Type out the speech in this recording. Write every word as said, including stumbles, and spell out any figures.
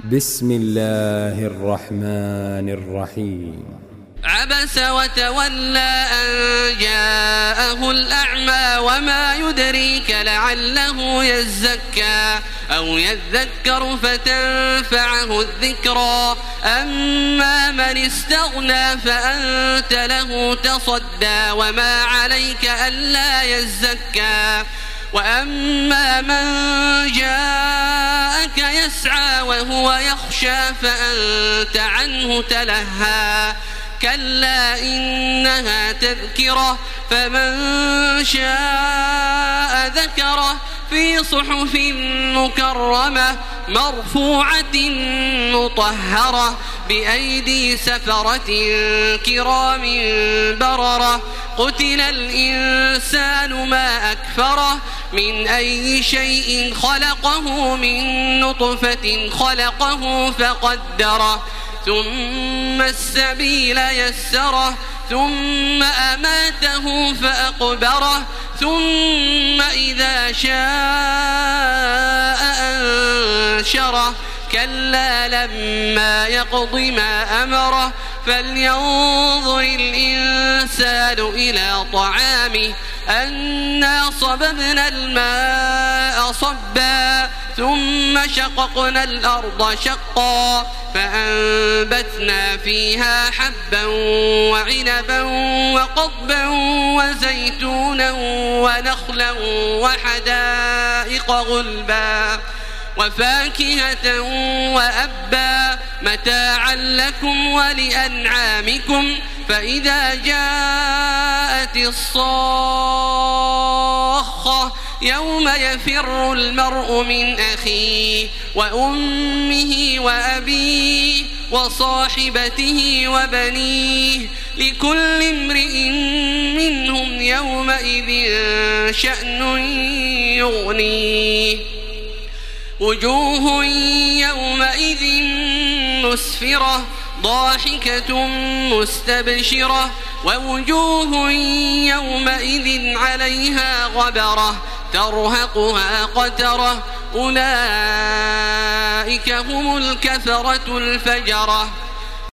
بسم الله الرحمن الرحيم. عبس وتولى أن جاءه الأعمى وما يدريك لعله يزكى أو يذكر فتنفعه الذكرى أما من استغنى فأنت له تصدى وما عليك ألا يزكى وأما من جاءك يسعى وهو يخشى فأنت عنه تلهى كلا إنها تذكرة فمن شاء ذكره في صحف مكرمة مرفوعة مطهرة بأيدي سفرة كرام بررة قتل الإنسان ما أكفره من أي شيء خلقه من نطفة خلقه فقدره ثم السبيل يسره ثم أماته فأقبره ثم إذا شاء أنشره كلا لما يقض ما أمره فلينظر الإنسان إلى طعامه أنا صببنا الماء صبا ثم شققنا الأرض شقا فأنبتنا فيها حبا وعنبا وقضبا وزيتونا ونخلا وحدائق غلبا وفاكهة وأبا متاعا لكم ولأنعامكم فإذا جاءت الصاخة يوم يفر المرء من أخيه وأمه وأبيه وصاحبته وبنيه لكل امرئ منهم يومئذ شأن يغنيه وجوه يومئذ مسفرة ضاحكة مستبشرة ووجوه يومئذ عليها غبرة ترهقها قترة أولئك هم الكفرة الفجرة.